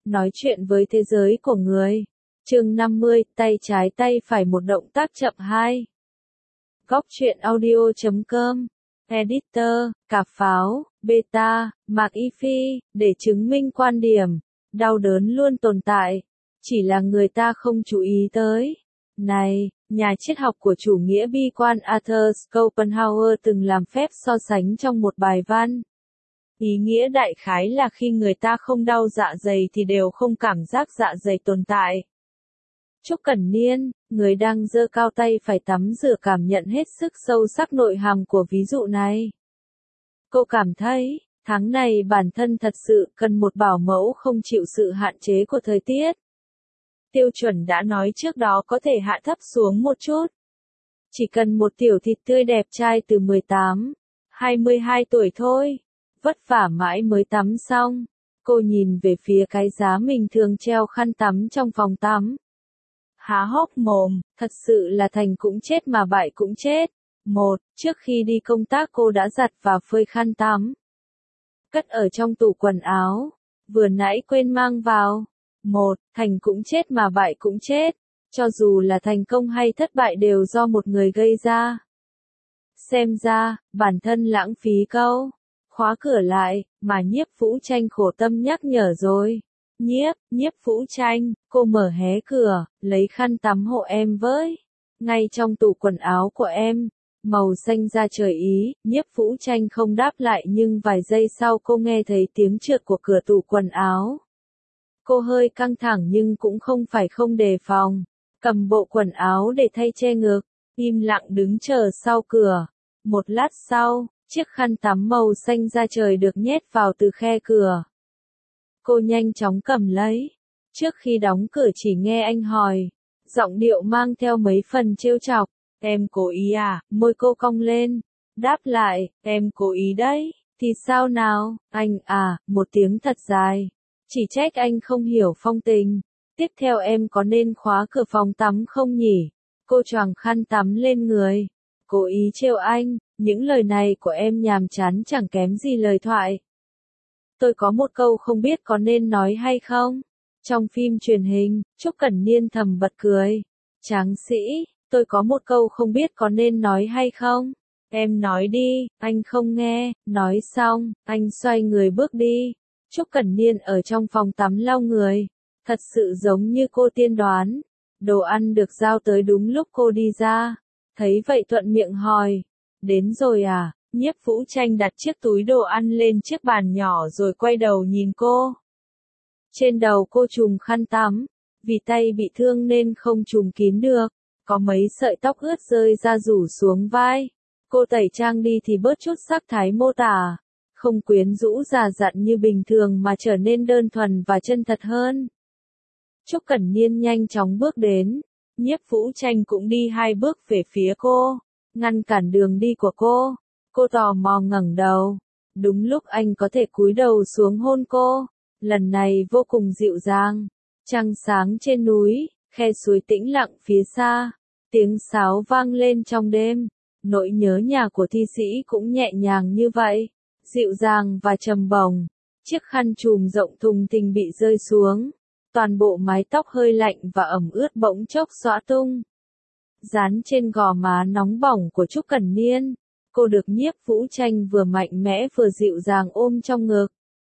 nói chuyện với thế giới của người. Chương 50, tay trái tay phải một động tác chậm 2. Góc truyện audio.com. Editor, Cà Pháo, Beta, Mạc Y Phi, để chứng minh quan điểm, đau đớn luôn tồn tại, chỉ là người ta không chú ý tới. Này, nhà triết học của chủ nghĩa bi quan Arthur Schopenhauer từng làm phép so sánh trong một bài văn. Ý nghĩa đại khái là khi người ta không đau dạ dày thì đều không cảm giác dạ dày tồn tại. Trúc Cẩn Niên, người đang giơ cao tay phải tắm rửa cảm nhận hết sức sâu sắc nội hàm của ví dụ này. Cô cảm thấy, tháng này bản thân thật sự cần một bảo mẫu không chịu sự hạn chế của thời tiết. Tiêu chuẩn đã nói trước đó có thể hạ thấp xuống một chút. Chỉ cần một tiểu thịt tươi đẹp trai từ 18, 22 tuổi thôi. Vất vả mãi mới tắm xong. Cô nhìn về phía cái giá mình thường treo khăn tắm trong phòng tắm. Há hốc mồm, thật sự là thành cũng chết mà bại cũng chết. Trước khi đi công tác cô đã giặt và phơi khăn tắm. Cất ở trong tủ quần áo. Vừa nãy quên mang vào. Thành cũng chết mà bại cũng chết. Cho dù là thành công hay thất bại đều do một người gây ra. Xem ra, bản thân lãng phí câu. Khóa cửa lại, mà Nhiếp Vũ Tranh khổ tâm nhắc nhở rồi. Nhiếp Vũ Tranh, cô mở hé cửa, lấy khăn tắm hộ em với. Ngay trong tủ quần áo của em, màu xanh da trời ý, Nhiếp Vũ Tranh không đáp lại nhưng vài giây sau cô nghe thấy tiếng trượt của cửa tủ quần áo. Cô hơi căng thẳng nhưng cũng không phải không đề phòng, cầm bộ quần áo để thay che ngực, im lặng đứng chờ sau cửa. Một lát sau, chiếc khăn tắm màu xanh da trời được nhét vào từ khe cửa. Cô nhanh chóng cầm lấy. Trước khi đóng cửa chỉ nghe anh hỏi, giọng điệu mang theo mấy phần trêu chọc. Em cố ý à? Môi cô cong lên. Đáp lại, em cố ý đấy. Thì sao nào? Anh à, một tiếng thật dài. Chỉ trách anh không hiểu phong tình. Tiếp theo em có nên khóa cửa phòng tắm không nhỉ? Cô choàng khăn tắm lên người. Cố ý trêu anh. Những lời này của em nhàm chán chẳng kém gì lời thoại. Tôi có một câu không biết có nên nói hay không. Trong phim truyền hình, Trúc Cẩn Niên thầm bật cười. Tráng sĩ, tôi có một câu không biết có nên nói hay không. Em nói đi, anh không nghe. Nói xong, anh xoay người bước đi. Trúc Cẩn Niên ở trong phòng tắm lau người. Thật sự giống như cô tiên đoán. Đồ ăn được giao tới đúng lúc cô đi ra. Thấy vậy thuận miệng hỏi. Đến rồi à? Nhiếp Vũ Tranh đặt chiếc túi đồ ăn lên chiếc bàn nhỏ rồi quay đầu nhìn cô. Trên đầu cô trùm khăn tắm. Vì tay bị thương nên không trùm kín được. Có mấy sợi tóc ướt rơi ra rủ xuống vai. Cô tẩy trang đi thì bớt chút sắc thái mô tả. Không quyến rũ già dặn như bình thường mà trở nên đơn thuần và chân thật hơn. Trúc Cẩn Niên nhanh chóng bước đến. Nhiếp Vũ Tranh cũng đi 2 bước về phía cô. Ngăn cản đường đi của cô. Cô tò mò ngẩng đầu. Đúng lúc anh có thể cúi đầu xuống hôn cô. Lần này vô cùng dịu dàng. Trăng sáng trên núi, khe suối tĩnh lặng phía xa. Tiếng sáo vang lên trong đêm. Nỗi nhớ nhà của thi sĩ cũng nhẹ nhàng như vậy. Dịu dàng và trầm bổng. Chiếc khăn trùm rộng thùng thình bị rơi xuống. Toàn bộ mái tóc hơi lạnh và ẩm ướt bỗng chốc xõa tung. Dán trên gò má nóng bỏng của Trúc Cẩn Niên. Cô được Nhiếp Vũ Tranh vừa mạnh mẽ vừa dịu dàng ôm trong ngực.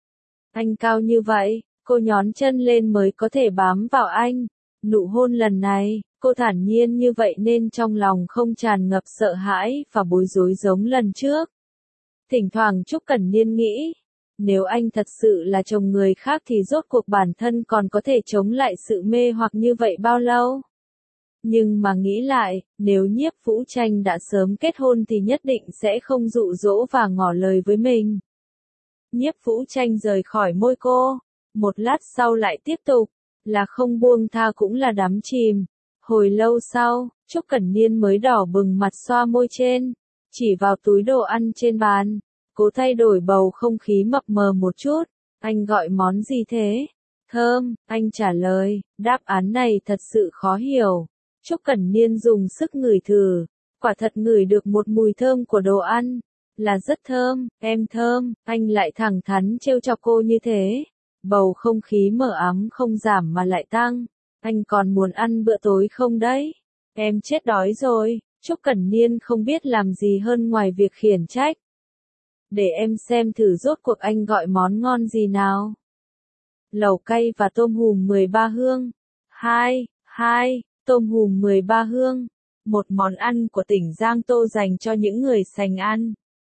Anh cao như vậy, cô nhón chân lên mới có thể bám vào anh. Nụ hôn lần này, cô thản nhiên như vậy nên trong lòng không tràn ngập sợ hãi và bối rối giống lần trước. Thỉnh thoảng Trúc Cẩn Niên nghĩ, nếu anh thật sự là chồng người khác thì rốt cuộc bản thân còn có thể chống lại sự mê hoặc như vậy bao lâu? Nhưng mà nghĩ lại, nếu Nhiếp Vũ Tranh đã sớm kết hôn thì nhất định sẽ không dụ dỗ và ngỏ lời với mình. Nhiếp Vũ Tranh rời khỏi môi cô. Một lát sau lại tiếp tục, là không buông tha cũng là đắm chìm. Hồi lâu sau, Trúc Cẩn Niên mới đỏ bừng mặt xoa môi trên, chỉ vào túi đồ ăn trên bàn. Cố thay đổi bầu không khí mập mờ một chút. Anh gọi món gì thế? Thơm, anh trả lời. Đáp án này thật sự khó hiểu. Trúc Cẩn Niên dùng sức ngửi thử. Quả thật ngửi được một mùi thơm của đồ ăn. Là rất thơm, em thơm. Anh lại thẳng thắn trêu chọc cô như thế. Bầu không khí mờ ám không giảm mà lại tăng. Anh còn muốn ăn bữa tối không đấy? Em chết đói rồi. Trúc Cẩn Niên không biết làm gì hơn ngoài việc khiển trách. Để em xem thử rốt cuộc anh gọi món ngon gì nào. Lẩu cay và tôm hùm 13 hương. 2. Tôm hùm 13 hương. Một món ăn của tỉnh Giang Tô dành cho những người sành ăn.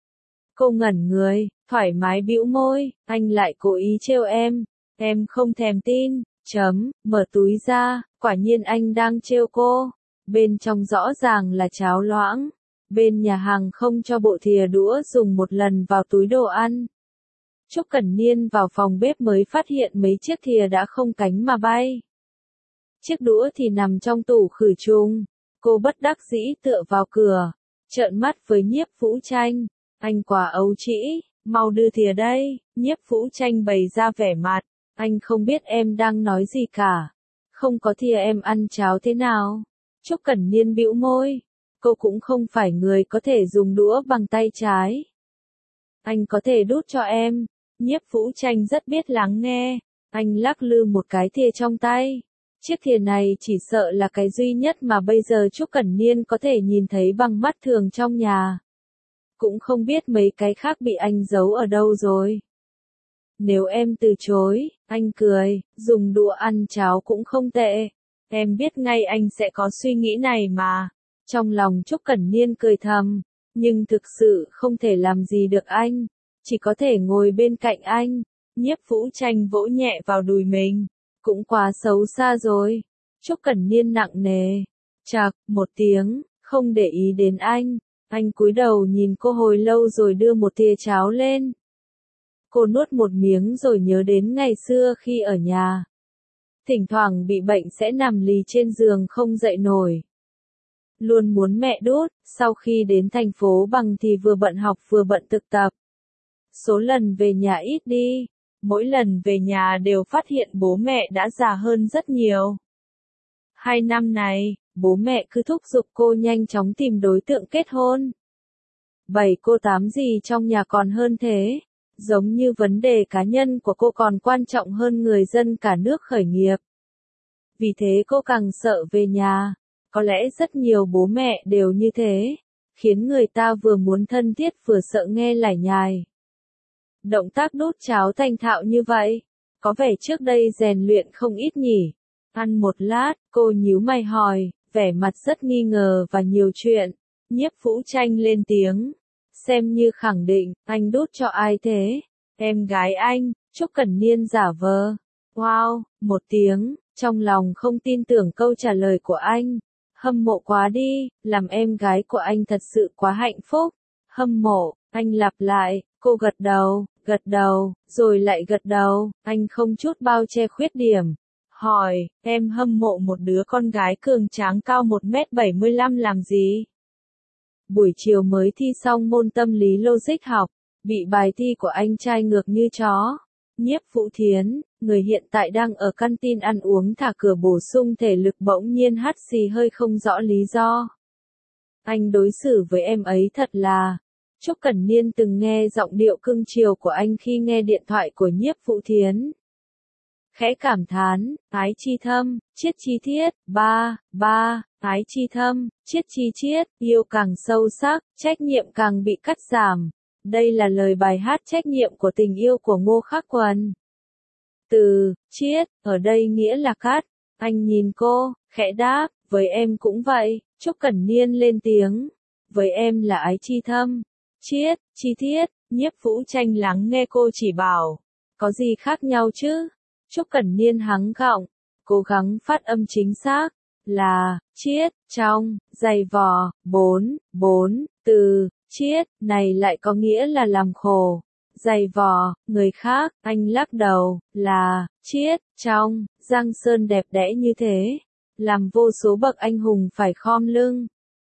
Cô ngẩn người, thoải mái bĩu môi, anh lại cố ý trêu em. Em không thèm tin. Mở túi ra, quả nhiên anh đang trêu cô. Bên trong rõ ràng là cháo loãng. Bên nhà hàng không cho bộ thìa đũa dùng một lần vào túi đồ ăn. Trúc Cẩn Niên vào phòng bếp mới phát hiện mấy chiếc thìa đã không cánh mà bay. Chiếc đũa thì nằm trong tủ khử trùng. Cô bất đắc dĩ tựa vào cửa, trợn mắt với Nhiếp Vũ Tranh. Anh quá ấu trĩ, mau đưa thìa đây. Nhiếp Vũ Tranh bày ra vẻ mặt. Anh không biết em đang nói gì cả. Không có thìa em ăn cháo thế nào? Trúc Cẩn Niên bĩu môi. Cô cũng không phải người có thể dùng đũa bằng tay trái. Anh có thể đút cho em. Nhiếp Vũ Tranh rất biết lắng nghe. Anh lắc lư một cái thìa trong tay. Chiếc thìa này chỉ sợ là cái duy nhất mà bây giờ Trúc Cẩn Niên có thể nhìn thấy bằng mắt thường trong nhà. Cũng không biết mấy cái khác bị anh giấu ở đâu rồi. Nếu em từ chối, anh cười, dùng đũa ăn cháo cũng không tệ. Em biết ngay anh sẽ có suy nghĩ này mà. Trong lòng Trúc Cẩn Niên cười thầm, nhưng thực sự không thể làm gì được anh. Chỉ có thể ngồi bên cạnh anh. Nhiếp Vũ Tranh vỗ nhẹ vào đùi mình. Cũng quá xấu xa rồi. Trúc Cẩn Niên nặng nề. Chạc, một tiếng, không để ý đến anh. Anh cúi đầu nhìn cô hồi lâu rồi đưa một thìa cháo lên. Cô nuốt một miếng rồi nhớ đến ngày xưa khi ở nhà. Thỉnh thoảng bị bệnh sẽ nằm lì trên giường không dậy nổi. Luôn muốn mẹ đút, sau khi đến thành phố bằng thì vừa bận học vừa bận thực tập. Số lần về nhà ít đi. Mỗi lần về nhà đều phát hiện bố mẹ đã già hơn rất nhiều. 2 năm này, bố mẹ cứ thúc giục cô nhanh chóng tìm đối tượng kết hôn. 7 cô 8 gì trong nhà còn hơn thế. Giống như vấn đề cá nhân của cô còn quan trọng hơn người dân cả nước khởi nghiệp. Vì thế cô càng sợ về nhà. Có lẽ rất nhiều bố mẹ đều như thế. Khiến người ta vừa muốn thân thiết vừa sợ nghe lải nhải. Động tác đút cháo thành thạo như vậy. Có vẻ trước đây rèn luyện không ít nhỉ. Ăn một lát, cô nhíu mày hỏi, vẻ mặt rất nghi ngờ và nhiều chuyện. Nhiếp Vũ Tranh lên tiếng. Xem như khẳng định, anh đút cho ai thế? Em gái anh. Trúc Cẩn Niên giả vờ. Wow, một tiếng, trong lòng không tin tưởng câu trả lời của anh. Hâm mộ quá đi, làm em gái của anh thật sự quá hạnh phúc. Hâm mộ, anh lặp lại, cô gật đầu, rồi lại gật đầu, anh không chút bao che khuyết điểm. Hỏi, em hâm mộ một đứa con gái cường tráng cao 1m75 làm gì? Buổi chiều mới thi xong môn tâm lý logic học, bị bài thi của anh trai ngược như chó. Nhiếp Vũ Thiến, người hiện tại đang ở căn tin ăn uống thả cửa bổ sung thể lực bỗng nhiên hắt xì hơi không rõ lý do. Anh đối xử với em ấy thật là... Trúc Cẩn Niên từng nghe giọng điệu cưng chiều của anh khi nghe điện thoại của Nhiếp Vũ Thiến. Khẽ cảm thán, ái chi thâm, chiết chi thiết, ái chi thâm, chiết chi chiết, yêu càng sâu sắc, trách nhiệm càng bị cắt giảm. Đây là lời bài hát trách nhiệm của tình yêu của Ngô Khắc Quần. Từ, chiết, ở đây nghĩa là cắt. Anh nhìn cô, khẽ đáp, với em cũng vậy. Trúc Cẩn Niên lên tiếng. Với em là ái chi thâm. Chiết, chi tiết, Nhiếp Vũ Tranh lắng nghe cô chỉ bảo. Có gì khác nhau chứ? Trúc Cẩn Niên hắng giọng, cố gắng phát âm chính xác. Là, chiết, trong, dày vò, 4 từ, chiết, này lại có nghĩa là làm khổ. Dày vò, người khác, anh lắc đầu, là, chiết, trong, Giang Sơn đẹp đẽ như thế. Làm vô số bậc anh hùng phải khom lưng.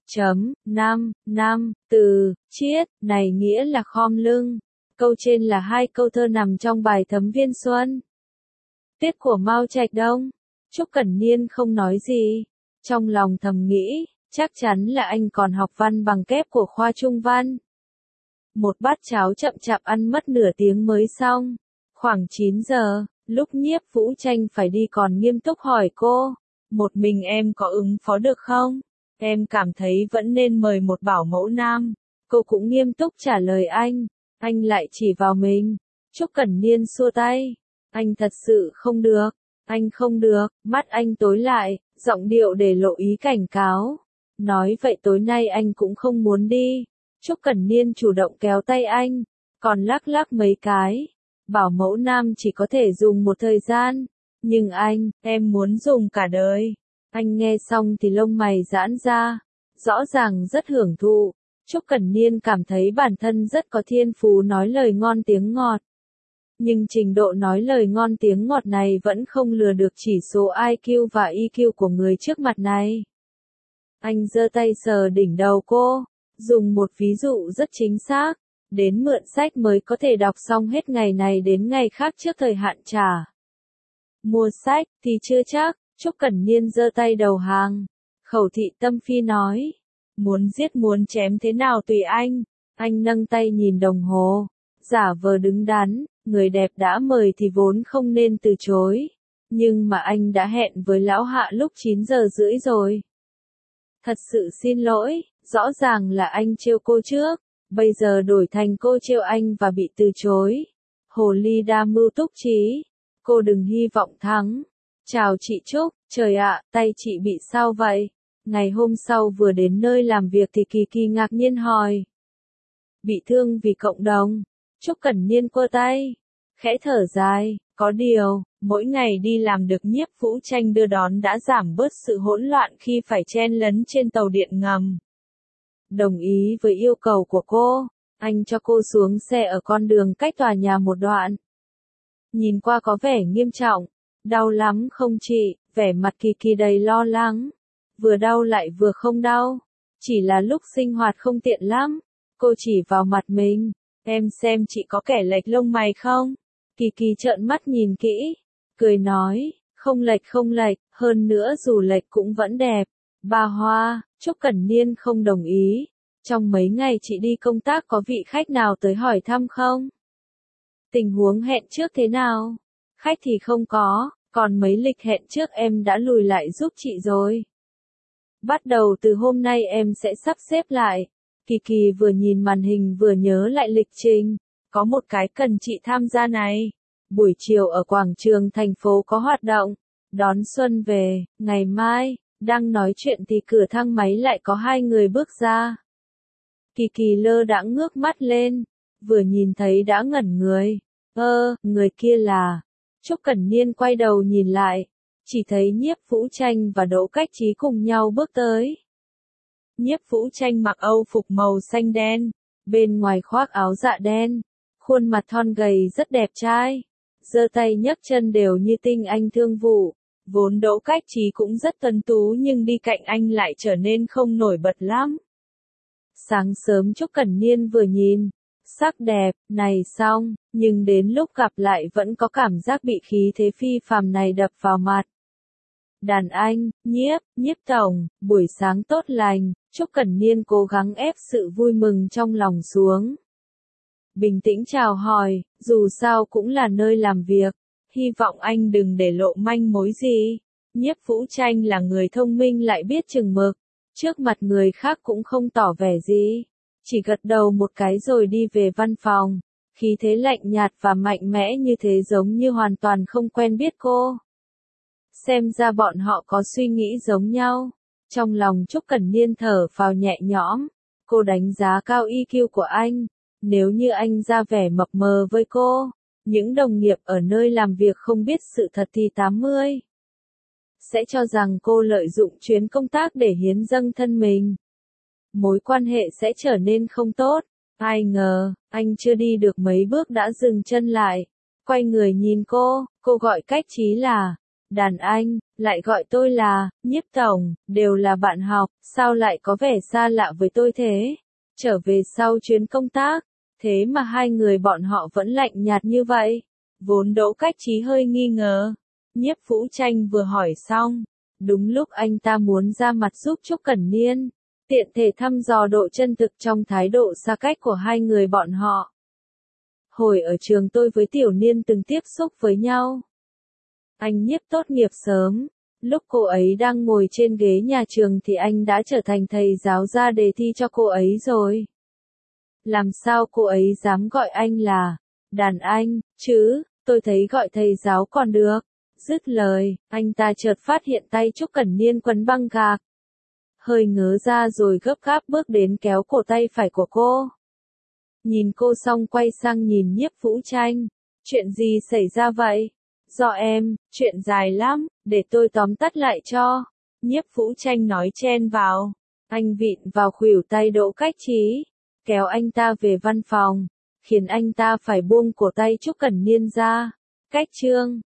5 từ, chiết, này nghĩa là khom lưng. Câu trên là 2 câu thơ nằm trong bài Thấm Viên Xuân. Tiết của Mao Trạch Đông. Trúc Cẩn Niên không nói gì. Trong lòng thầm nghĩ, chắc chắn là anh còn học văn bằng kép của khoa Trung Văn. Một bát cháo chậm chạp ăn mất nửa tiếng mới xong. Khoảng 9 giờ, Lúc Nhiếp Vũ Tranh phải đi còn nghiêm túc hỏi cô, một mình em có ứng phó được không? Em cảm thấy vẫn nên mời một bảo mẫu nam. Cô cũng nghiêm túc trả lời anh lại chỉ vào mình. Trúc Cẩn Niên xua tay, anh thật sự không được, anh không được, mắt anh tối lại, giọng điệu để lộ ý cảnh cáo. Nói vậy tối nay anh cũng không muốn đi. Trúc Cẩn Niên chủ động kéo tay anh, còn lắc lắc mấy cái. Bảo mẫu nam chỉ có thể dùng một thời gian, nhưng em muốn dùng cả đời. Anh nghe xong thì lông mày giãn ra, rõ ràng rất hưởng thụ. Trúc Cẩn Niên cảm thấy bản thân rất có thiên phú nói lời ngon tiếng ngọt. Nhưng trình độ nói lời ngon tiếng ngọt này vẫn không lừa được chỉ số IQ và EQ của người trước mặt này. Anh giơ tay sờ đỉnh đầu cô, dùng một ví dụ rất chính xác. Đến mượn sách mới có thể đọc xong hết ngày này đến ngày khác trước thời hạn trả. Mua sách thì chưa chắc. Trúc Cẩn Niên giơ tay đầu hàng. Khẩu thị tâm phi nói. Muốn giết muốn chém thế nào tùy anh. Anh nâng tay nhìn đồng hồ. Giả vờ đứng đắn, người đẹp đã mời thì vốn không nên từ chối. Nhưng mà anh đã hẹn với lão Hạ lúc 9 giờ rưỡi rồi. Thật sự xin lỗi, rõ ràng là anh trêu cô trước. Bây giờ đổi thành cô trêu anh và bị từ chối. Hồ ly đa mưu túc trí. Cô đừng hy vọng thắng. Chào chị Trúc, trời ạ, tay chị bị sao vậy? Ngày hôm sau vừa đến nơi làm việc thì Kỳ Kỳ ngạc nhiên hỏi. Bị thương vì cộng đồng. Trúc Cẩn Niên quơ tay. Khẽ thở dài, có điều, mỗi ngày đi làm được Nhiếp Vũ Tranh đưa đón đã giảm bớt sự hỗn loạn khi phải chen lấn trên tàu điện ngầm. Đồng ý với yêu cầu của cô, anh cho cô xuống xe ở con đường cách tòa nhà một đoạn. Nhìn qua có vẻ nghiêm trọng. Đau lắm không chị? Vẻ mặt Kỳ Kỳ đầy lo lắng. Vừa đau lại vừa không đau. Chỉ là lúc sinh hoạt không tiện lắm. Cô chỉ vào mặt mình. Em xem chị có kẻ lệch lông mày không? Kỳ Kỳ trợn mắt nhìn kỹ. Cười nói, không lệch, hơn nữa dù lệch cũng vẫn đẹp. Bà Hoa, Trúc Cẩn Niên không đồng ý. Trong mấy ngày chị đi công tác có vị khách nào tới hỏi thăm không? Tình huống hẹn trước thế nào? Khách thì không có, còn mấy lịch hẹn trước em đã lùi lại giúp chị rồi. Bắt đầu từ hôm nay em sẽ sắp xếp lại. Kỳ Kỳ vừa nhìn màn hình vừa nhớ lại lịch trình. Có một cái cần chị tham gia này. Buổi chiều ở quảng trường thành phố có hoạt động. Đón Xuân về, ngày mai. Đang nói chuyện thì cửa thang máy lại có hai người bước ra. Kỳ Kỳ lơ đãng ngước mắt lên. Vừa nhìn thấy đã ngẩn người. Người kia là. Trúc Cẩn Niên quay đầu nhìn lại. Chỉ thấy Nhiếp Vũ Tranh và Đỗ Cách Trí cùng nhau bước tới. Nhiếp Vũ Tranh mặc Âu phục màu xanh đen. Bên ngoài khoác áo dạ đen. Khuôn mặt thon gầy rất đẹp trai. Giơ tay nhấc chân đều như tinh anh thương vụ. Vốn Đỗ Cách Trí cũng rất tuấn tú nhưng đi cạnh anh lại trở nên không nổi bật lắm. Sáng sớm Trúc Cẩn Niên vừa nhìn, sắc đẹp, này xong, nhưng đến lúc gặp lại vẫn có cảm giác bị khí thế phi phàm này đập vào mặt. Đàn anh, nhiếp tổng, buổi sáng tốt lành, Trúc Cẩn Niên cố gắng ép sự vui mừng trong lòng xuống. Bình tĩnh chào hỏi, dù sao cũng là nơi làm việc, hy vọng anh đừng để lộ manh mối gì. Nhiếp Vũ Tranh là người thông minh lại biết chừng mực, trước mặt người khác cũng không tỏ vẻ gì, chỉ gật đầu một cái rồi đi về văn phòng, khí thế lạnh nhạt và mạnh mẽ như thế giống như hoàn toàn không quen biết cô. Xem ra bọn họ có suy nghĩ giống nhau. Trong lòng Trúc Cẩn Niên thở phào nhẹ nhõm, cô đánh giá cao EQ của anh. Nếu như anh ra vẻ mập mờ với cô, những đồng nghiệp ở nơi làm việc không biết sự thật thì 80 sẽ cho rằng cô lợi dụng chuyến công tác để hiến dâng thân mình. Mối quan hệ sẽ trở nên không tốt. Ai ngờ, anh chưa đi được mấy bước đã dừng chân lại. Quay người nhìn cô gọi Cách Trí là đàn anh, lại gọi tôi là Nhiếp tổng, đều là bạn học, sao lại có vẻ xa lạ với tôi thế? Trở về sau chuyến công tác, thế mà hai người bọn họ vẫn lạnh nhạt như vậy. Vốn Đỗ Cách Trí hơi nghi ngờ. Nhiếp Vũ Tranh vừa hỏi xong, đúng lúc anh ta muốn ra mặt giúp Trúc Cẩn Niên, tiện thể thăm dò độ chân thực trong thái độ xa cách của hai người bọn họ. Hồi ở trường tôi với Tiểu Niên từng tiếp xúc với nhau, Anh Nhiếp tốt nghiệp sớm. Lúc cô ấy đang ngồi trên ghế nhà trường thì anh đã trở thành thầy giáo ra đề thi cho cô ấy rồi. Làm sao cô ấy dám gọi anh là đàn anh, chứ, tôi thấy gọi thầy giáo còn được. Dứt lời, anh ta chợt phát hiện tay Trúc Cẩn Niên quấn băng gạc. Hơi ngớ ra rồi gấp gáp bước đến kéo cổ tay phải của cô. Nhìn cô xong quay sang nhìn Nhiếp Vũ Tranh. Chuyện gì xảy ra vậy? Do em, chuyện dài lắm, để tôi tóm tắt lại cho. Nhiếp Vũ Tranh nói chen vào. Anh vịn vào khuỷu tay Đỗ Cách Trí, kéo anh ta về văn phòng, khiến anh ta phải buông cổ tay Trúc Cẩn Niên ra. Cách chương